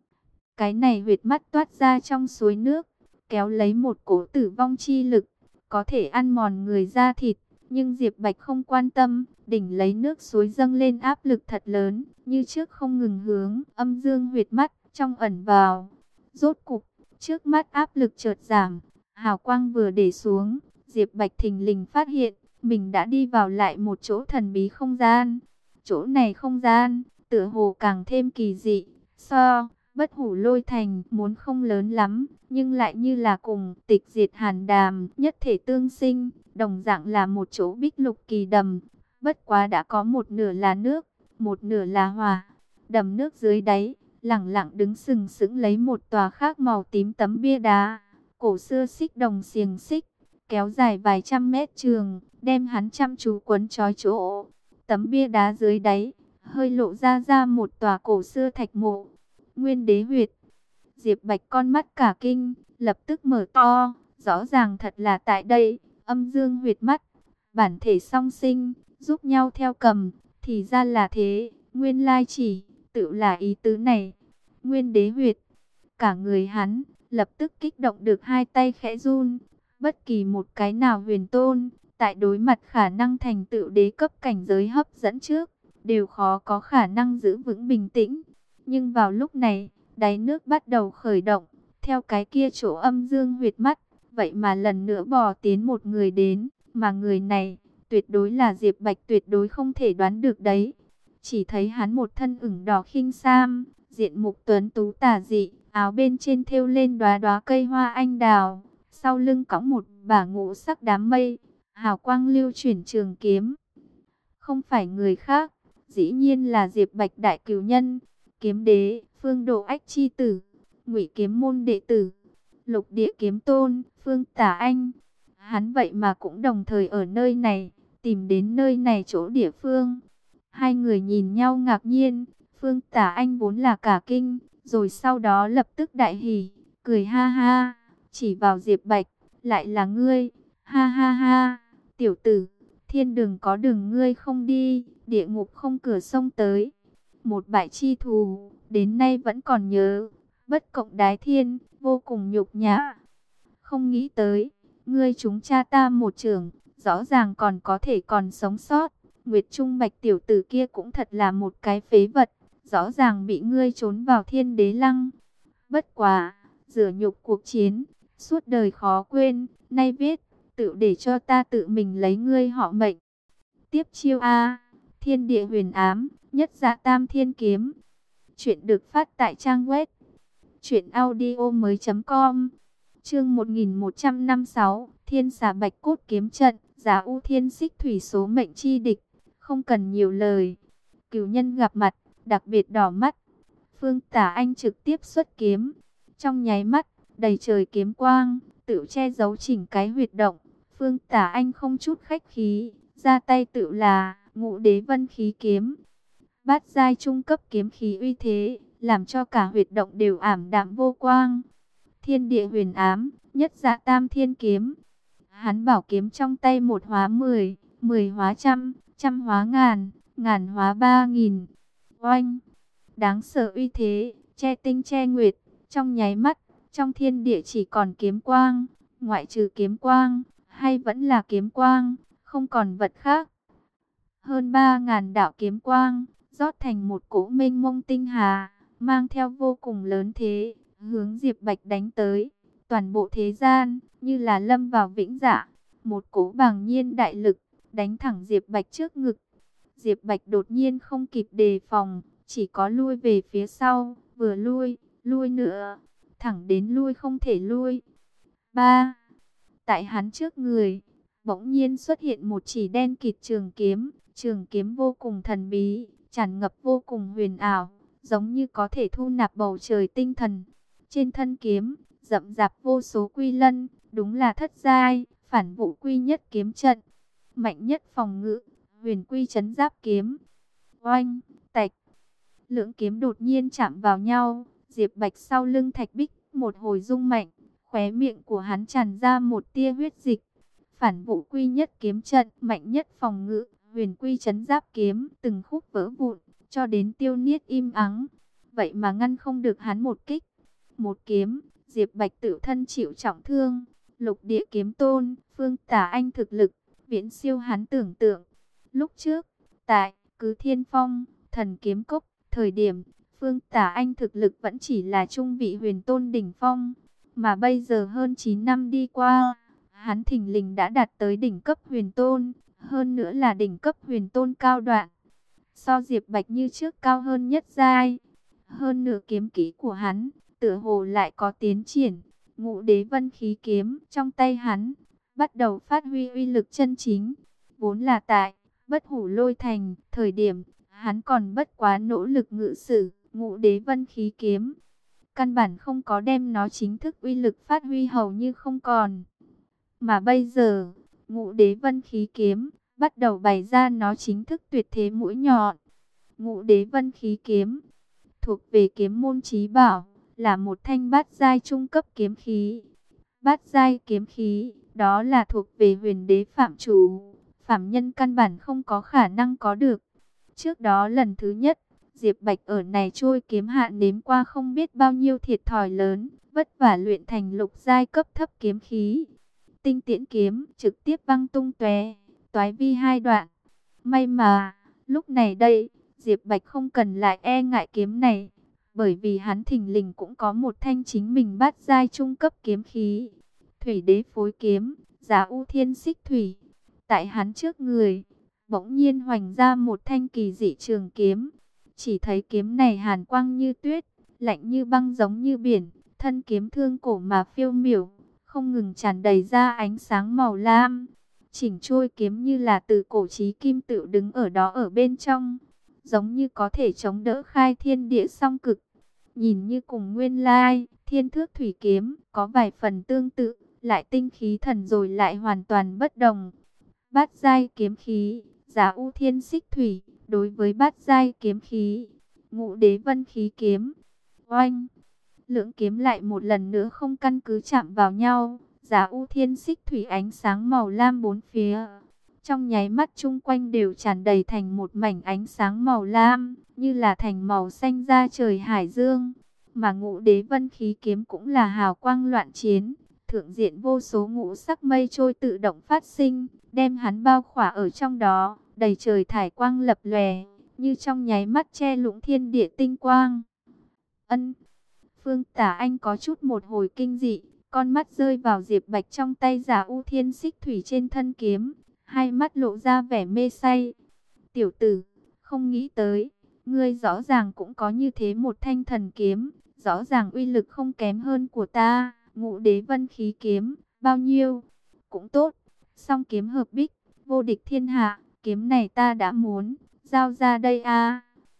Cái này huyệt mắt toát ra trong suối nước, kéo lấy một cỗ tử vong chi lực, có thể ăn mòn người da thịt, nhưng Diệp Bạch không quan tâm, đỉnh lấy nước suối dâng lên áp lực thật lớn, như trước không ngừng hướng âm dương huyệt mắt trong ẩn vào. Rốt cục, trước mắt áp lực chợt giảm, hào quang vừa để xuống, Diệp Bạch thình lình phát hiện, mình đã đi vào lại một chỗ thần bí không gian. Chỗ này không gian, tựa hồ càng thêm kỳ dị, Bất Hủ Lôi Thành muốn không lớn lắm, nhưng lại như là cùng Tịch Diệt Hàn Đàm nhất thể tương sinh, đồng dạng là một chỗ bích lục kỳ đầm. Bất quá đã có một nửa là nước, một nửa là hỏa. Đầm nước dưới đáy, lẳng lặng đứng sừng sững lấy một tòa khác màu tím tấm bia đá, cổ xưa xích đồng xiềng xích, kéo dài vài trăm mét trường, đem hắn chăm chú quấn trói chỗ. Tấm bia đá dưới đáy, hơi lộ ra một tòa cổ xưa thạch mộ. Nguyên Đế huyệt. Diệp Bạch con mắt cả kinh, lập tức mở to, rõ ràng thật là tại đây, âm dương huyệt mắt, bản thể song sinh, giúp nhau theo cầm, thì ra là thế, nguyên lai chỉ, tự là ý tứ này. Nguyên Đế huyệt, cả người hắn, lập tức kích động được hai tay khẽ run, bất kỳ một cái nào huyền tôn, tại đối mặt khả năng thành tựu đế cấp cảnh giới hấp dẫn trước, đều khó có khả năng giữ vững bình tĩnh. Nhưng vào lúc này, đáy nước bắt đầu khởi động, theo cái kia chỗ âm dương huyệt mắt, vậy mà lần nữa bò tiến một người đến, mà người này, tuyệt đối là Diệp Bạch, tuyệt đối không thể đoán được đấy. Chỉ thấy hắn một thân ửng đỏ khinh sam, diện mục tuấn tú tà dị, áo bên trên thêu lên đóa đóa cây hoa anh đào, sau lưng cõng một bả ngũ sắc đám mây, hào quang lưu chuyển trường kiếm. Không phải người khác, dĩ nhiên là Diệp Bạch đại cửu nhân, Kiếm Đế, Phương Độ Ách chi tử, Ngụy Kiếm môn đệ tử, Lục Địa kiếm tôn, Phương Tả Anh. Hắn vậy mà cũng đồng thời ở nơi này, tìm đến nơi này chỗ địa phương. Hai người nhìn nhau ngạc nhiên, Phương Tả Anh vốn là cả kinh, rồi sau đó lập tức đại hỉ, cười ha ha, chỉ vào Diệp Bạch, lại là ngươi, ha ha ha, tiểu tử, thiên đường có đường ngươi không đi, địa ngục không cửa sông tới. Một bại chi thù, đến nay vẫn còn nhớ, bất cộng đái thiên, vô cùng nhục nhã. Không nghĩ tới, ngươi trúng cha ta một chưởng, rõ ràng còn có thể còn sống sót. Nguyệt Trung Bạch tiểu tử kia cũng thật là một cái phế vật, rõ ràng bị ngươi trốn vào Thiên Đế Lăng. Bất quá, rửa nhục cuộc chiến, suốt đời khó quên, nay viết, tự để cho ta tự mình lấy ngươi họ mệnh. Tiếp chiêu A, Thiên Địa Huyền Ám, Nhất Dạ Tam Thiên Kiếm. Chuyện được phát tại trang web truyệnaudiomoi.com. Chương 1156, Thiên Xà Bạch Cốt Kiếm Trận, Giá U Thiên Xích Thủy số mệnh chi địch, không cần nhiều lời. Cửu nhân gặp mặt, đặc biệt đỏ mắt. Phương Tả Anh trực tiếp xuất kiếm, trong nháy mắt, đầy trời kiếm quang, tự che giấu chỉnh cái huyệt động. Phương Tả Anh không chút khách khí, ra tay tự là Ngũ Đế Vân khí kiếm. Bát giai trung cấp kiếm khí uy thế, làm cho cả huyệt động đều ảm đạm vô quang. Thiên địa huyền ám, nhất dạ tam thiên kiếm. Hắn bảo kiếm trong tay một hóa 10, 10 hóa trăm, trăm hóa ngàn, ngàn hóa 3000. Oanh! Đáng sợ uy thế, che tinh che nguyệt, trong nháy mắt, trong thiên địa chỉ còn kiếm quang, ngoại trừ kiếm quang, hay vẫn là kiếm quang, không còn vật khác. Hơn 3000 đạo kiếm quang, rót thành một cỗ mênh mông tinh hà, mang theo vô cùng lớn thế, hướng Diệp Bạch đánh tới. Toàn bộ thế gian, như là lâm vào vĩnh dạ, một cỗ bàng nhiên đại lực, đánh thẳng Diệp Bạch trước ngực. Diệp Bạch đột nhiên không kịp đề phòng, chỉ có lui về phía sau, vừa lui, lui nữa, thẳng đến lui không thể lui. Ba, tại hắn trước người, bỗng nhiên xuất hiện một chỉ đen kịt trường kiếm vô cùng thần bí, tràn ngập vô cùng huyền ảo, giống như có thể thu nạp bầu trời tinh thần. Trên thân kiếm, rậm rạp vô số quy lân, đúng là thất giai, phản vụ quy nhất kiếm trận, mạnh nhất phòng ngự, huyền quy trấn giáp kiếm. Oanh, tạch, lưỡng kiếm đột nhiên chạm vào nhau, Diệp Bạch sau lưng Thạch Bích một hồi rung mạnh, khóe miệng của hắn tràn ra một tia huyết dịch. Phản vụ quy nhất kiếm trận, mạnh nhất phòng ngự, huyền quy trấn giáp kiếm, từng khúc vỡ vụn, cho đến tiêu niết im ắng. Vậy mà ngăn không được hắn một kích. Một kiếm, Diệp Bạch tự thân chịu trọng thương. Lục địa kiếm tôn, Phương Tả Anh thực lực, viễn siêu hắn tưởng tượng. Lúc trước, tại Cứ Thiên Phong, Thần Kiếm Cốc, thời điểm, Phương Tả Anh thực lực vẫn chỉ là trung vị huyền tôn đỉnh phong. Mà bây giờ hơn 9 năm đi qua, hắn thình lình đã đạt tới đỉnh cấp huyền tôn, hơn nữa là đỉnh cấp huyền tôn cao đoạn. So Diệp Bạch như trước cao hơn nhất giai. Hơn nửa kiếm kỹ của hắn, tựa hồ lại có tiến triển. Ngũ đế vân khí kiếm trong tay hắn, bắt đầu phát huy uy lực chân chính. Vốn là tại Bất Hủ Lôi Thành, thời điểm, hắn còn bất quá nỗ lực ngự sử, ngũ đế vân khí kiếm. Căn bản không có đem nó chính thức uy lực phát huy hầu như không còn. Mà bây giờ, ngũ đế vân khí kiếm, bắt đầu bày ra nó chính thức tuyệt thế mũi nhọn. Ngũ đế vân khí kiếm, thuộc về kiếm môn chí bảo, là một thanh bát giai trung cấp kiếm khí. Bát giai kiếm khí, đó là thuộc về huyền đế phạm chủ, phạm nhân căn bản không có khả năng có được. Trước đó lần thứ nhất, Diệp Bạch ở này trôi kiếm hạ nếm qua không biết bao nhiêu thiệt thòi lớn, vất vả luyện thành lục giai cấp thấp kiếm khí. Tinh tiễn kiếm trực tiếp văng tung tóe, toái vi hai đoạn. May mà, lúc này đây, Diệp Bạch không cần lại e ngại kiếm này, bởi vì hắn thình lình cũng có một thanh chính mình bát giai trung cấp kiếm khí. Thủy đế phối kiếm, Giá U Thiên Xích Thủy. Tại hắn trước người, bỗng nhiên hoành ra một thanh kỳ dị trường kiếm. Chỉ thấy kiếm này hàn quang như tuyết, lạnh như băng giống như biển, thân kiếm thương cổ mà phiêu miểu, không ngừng tràn đầy ra ánh sáng màu lam. Chỉnh trôi kiếm như là từ cổ chí kim tự đứng ở đó ở bên trong, giống như có thể chống đỡ khai thiên địa song cực. Nhìn như cùng nguyên lai, Thiên Thước Thủy kiếm có vài phần tương tự, lại tinh khí thần rồi lại hoàn toàn bất đồng. Bát giai kiếm khí, Giá U Thiên Xích Thủy, đối với bát giai kiếm khí, ngũ đế vân khí kiếm. Oanh! Lưỡng kiếm lại một lần nữa không căn cứ chạm vào nhau. Giá U Thiên Xích Thủy ánh sáng màu lam bốn phía, trong nháy mắt chung quanh đều tràn đầy thành một mảnh ánh sáng màu lam, như là thành màu xanh da trời hải dương. Mà ngũ đế vân khí kiếm cũng là hào quang loạn chiến, thượng diện vô số ngũ sắc mây trôi tự động phát sinh, đem hắn bao khỏa ở trong đó, đầy trời thải quang lập lòe, như trong nháy mắt che lũng thiên địa tinh quang. Ân, Phương Tả Anh có chút một hồi kinh dị, con mắt rơi vào Diệp Bạch trong tay Giá U Thiên Xích Thủy trên thân kiếm, hai mắt lộ ra vẻ mê say. Tiểu tử, không nghĩ tới, ngươi rõ ràng cũng có như thế một thanh thần kiếm, rõ ràng uy lực không kém hơn của ta. Ngũ đế vân khí kiếm, bao nhiêu? Cũng tốt, song kiếm hợp bích, vô địch thiên hạ, kiếm này ta đã muốn, giao ra đây a.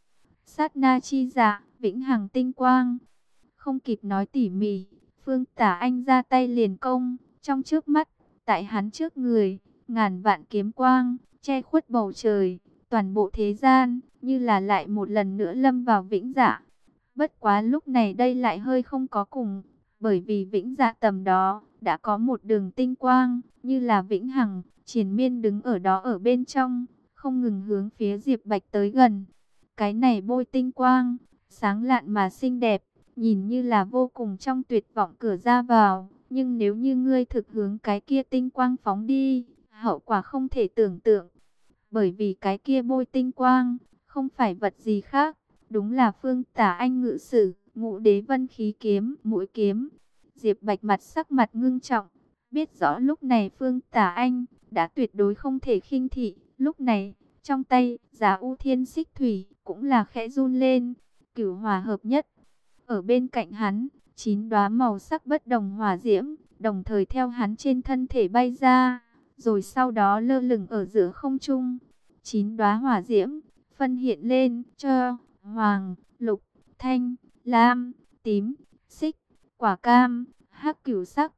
Sát na chi dạ, vĩnh hằng tinh quang. Không kịp nói tỉ mỉ, Phương Tả Anh ra tay liền công, trong trước mắt, tại hắn trước người, ngàn vạn kiếm quang, che khuất bầu trời, toàn bộ thế gian như là lại một lần nữa lâm vào vĩnh dạ. Bất quá lúc này đây lại hơi không có cùng, bởi vì vĩnh dạ tầm đó đã có một đường tinh quang, như là vĩnh hằng, triền miên đứng ở đó ở bên trong, không ngừng hướng phía Diệp Bạch tới gần. Cái này bôi tinh quang, sáng lạn mà xinh đẹp, nhìn như là vô cùng trong tuyệt vọng cửa ra vào, nhưng nếu như ngươi thực hướng cái kia tinh quang phóng đi, hậu quả không thể tưởng tượng. Bởi vì cái kia bôi tinh quang, không phải vật gì khác, đúng là Phương Tả Anh ngự sử, Ngũ Đế Vân khí kiếm, mũi kiếm. Diệp Bạch sắc mặt ngưng trọng, biết rõ lúc này Phương Tả Anh đã tuyệt đối không thể khinh thị. Lúc này, trong tay, Giá U Thiên Xích Thủy cũng là khẽ run lên, cửu hòa hợp nhất. Ở bên cạnh hắn, 9 đóa màu sắc bất đồng hỏa diễm, đồng thời theo hắn trên thân thể bay ra, rồi sau đó lơ lửng ở giữa không trung. 9 đóa hỏa diễm phân hiện lên cho hoàng, lục, thanh, lam, tím, xích, quả cam, hắc cửu sắc.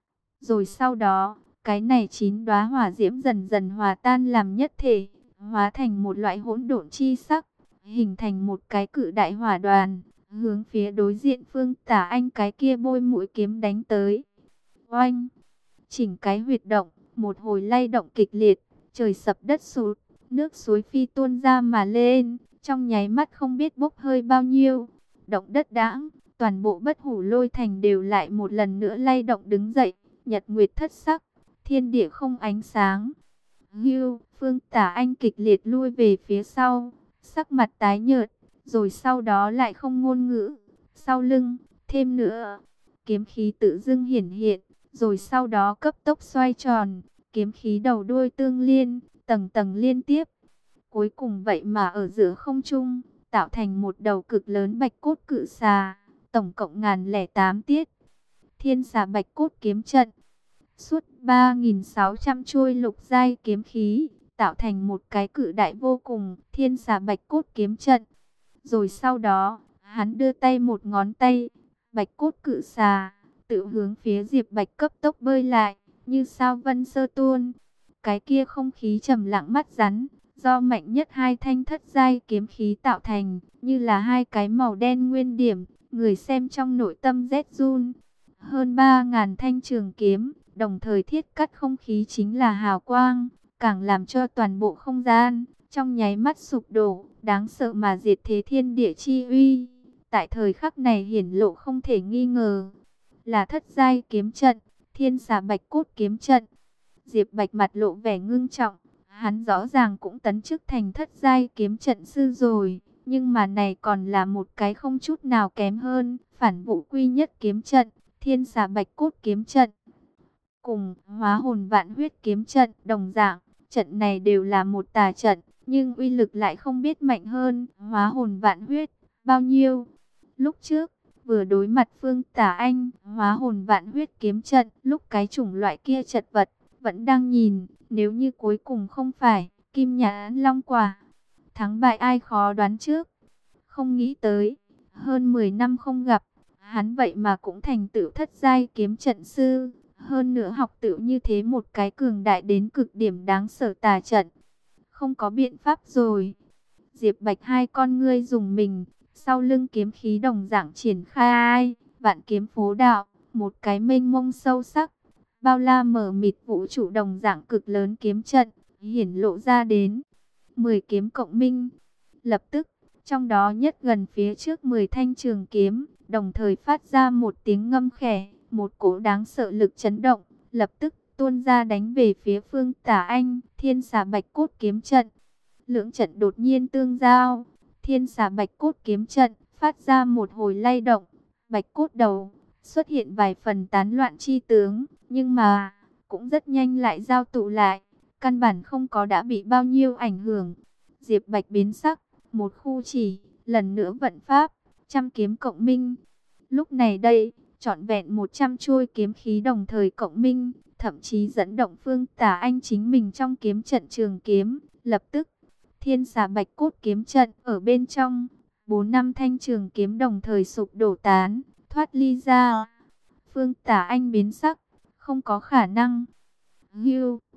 Rồi sau đó, cái này 9 đóa hỏa diễm dần dần hòa tan làm nhất thể, hóa thành một loại hỗn độn chi sắc, hình thành một cái cự đại hỏa đoàn, hướng phía đối diện Phương Tả Anh cái kia bôi mũi kiếm đánh tới. Oanh! Chỉnh cái huyệt động, một hồi lay động kịch liệt, trời sập đất sụt, nước suối phi tuôn ra mà lên, trong nháy mắt không biết bốc hơi bao nhiêu. Động đất đãng, toàn bộ Bất Hủ Lôi Thành đều lại một lần nữa lay động đứng dậy, nhật nguyệt thất sắc, thiên địa không ánh sáng. Hưu, Phương Tả Anh kịch liệt lui về phía sau, sắc mặt tái nhợt, rồi sau đó lại không ngôn ngữ. Sau lưng, thêm nữa, kiếm khí tự dưng hiển hiện, rồi sau đó cấp tốc xoay tròn, kiếm khí đầu đuôi tương liên, tầng tầng liên tiếp. Cuối cùng vậy mà ở giữa không trung, tạo thành một đầu cực lớn bạch cốt cự xà, tổng cộng 1008 tiết. Thiên xà bạch cốt kiếm trận. Suốt 3.600 chuôi lục giai kiếm khí, tạo thành một cái cự đại vô cùng, thiên xà bạch cốt kiếm trận. Rồi sau đó, hắn đưa tay một ngón tay, bạch cốt cự xà, tự hướng phía Diệp Bạch cấp tốc bơi lại, như sao vân sơ tuôn. Cái kia không khí trầm lặng mắt rắn, do mạnh nhất hai thanh thất giai kiếm khí tạo thành, như là hai cái màu đen nguyên điểm, người xem trong nội tâm rét run. Hơn 3.000 thanh trường kiếm, đồng thời thiết cắt không khí chính là hào quang, càng làm cho toàn bộ không gian trong nháy mắt sụp đổ, đáng sợ mà diệt thế thiên địa chi uy. Tại thời khắc này hiển lộ không thể nghi ngờ, là thất giai kiếm trận, thiên xà bạch cốt kiếm trận. Diệp Bạch mặt lộ vẻ ngưng trọng, hắn rõ ràng cũng tấn chức thành thất giai kiếm trận sư rồi, nhưng mà này còn là một cái không chút nào kém hơn, phản vụ quy nhất kiếm trận, thiên xà bạch cốt kiếm trận. Cùng hóa hồn vạn huyết kiếm trận đồng dạng, trận này đều là một tà trận, nhưng uy lực lại không biết mạnh hơn hóa hồn vạn huyết bao nhiêu. Lúc trước, vừa đối mặt Phương Tả Anh, hóa hồn vạn huyết kiếm trận, lúc cái chủng loại kia chật vật, vẫn đang nhìn, nếu như cuối cùng không phải Kim Nhãn Long Quả, thắng bại ai khó đoán trước. Không nghĩ tới, hơn 10 năm không gặp, hắn vậy mà cũng thành tựu thất giai kiếm trận sư, hơn nữa học tựu như thế một cái cường đại đến cực điểm đáng sợ tà trận. Không có biện pháp rồi. Diệp Bạch hai con ngươi dùng mình, sau lưng kiếm khí đồng dạng triển khai, vạn kiếm phố đạo, một cái mênh mông sâu sắc, bao la mở mịt vũ trụ đồng dạng cực lớn kiếm trận, hiển lộ ra đến 10 kiếm cộng minh. Lập tức, trong đó nhất gần phía trước 10 thanh trường kiếm, đồng thời phát ra một tiếng ngâm khẽ, một cỗ đáng sợ lực chấn động, lập tức tuôn ra đánh về phía Phương Tả Anh, thiên xà bạch cốt kiếm trận. Lưỡng trận đột nhiên tương giao, thiên xà bạch cốt kiếm trận phát ra một hồi lay động, bạch cốt đầu xuất hiện vài phần tán loạn chi tướng, nhưng mà cũng rất nhanh lại giao tụ lại, căn bản không có đã bị bao nhiêu ảnh hưởng. Diệp Bạch biến sắc, một khu chỉ, lần nữa vận pháp, trăm kiếm cộng minh. Lúc này đây, trọn vẹn 100 chuôi kiếm khí đồng thời cộng minh, thậm chí dẫn động Phương Tả Anh chính mình trong kiếm trận trường kiếm. Lập tức, thiên xà bạch cốt kiếm trận ở bên trong, 4-5 thanh trường kiếm đồng thời sụp đổ tán, thoát ly ra. Phương Tả Anh biến sắc, không có khả năng. Hưu,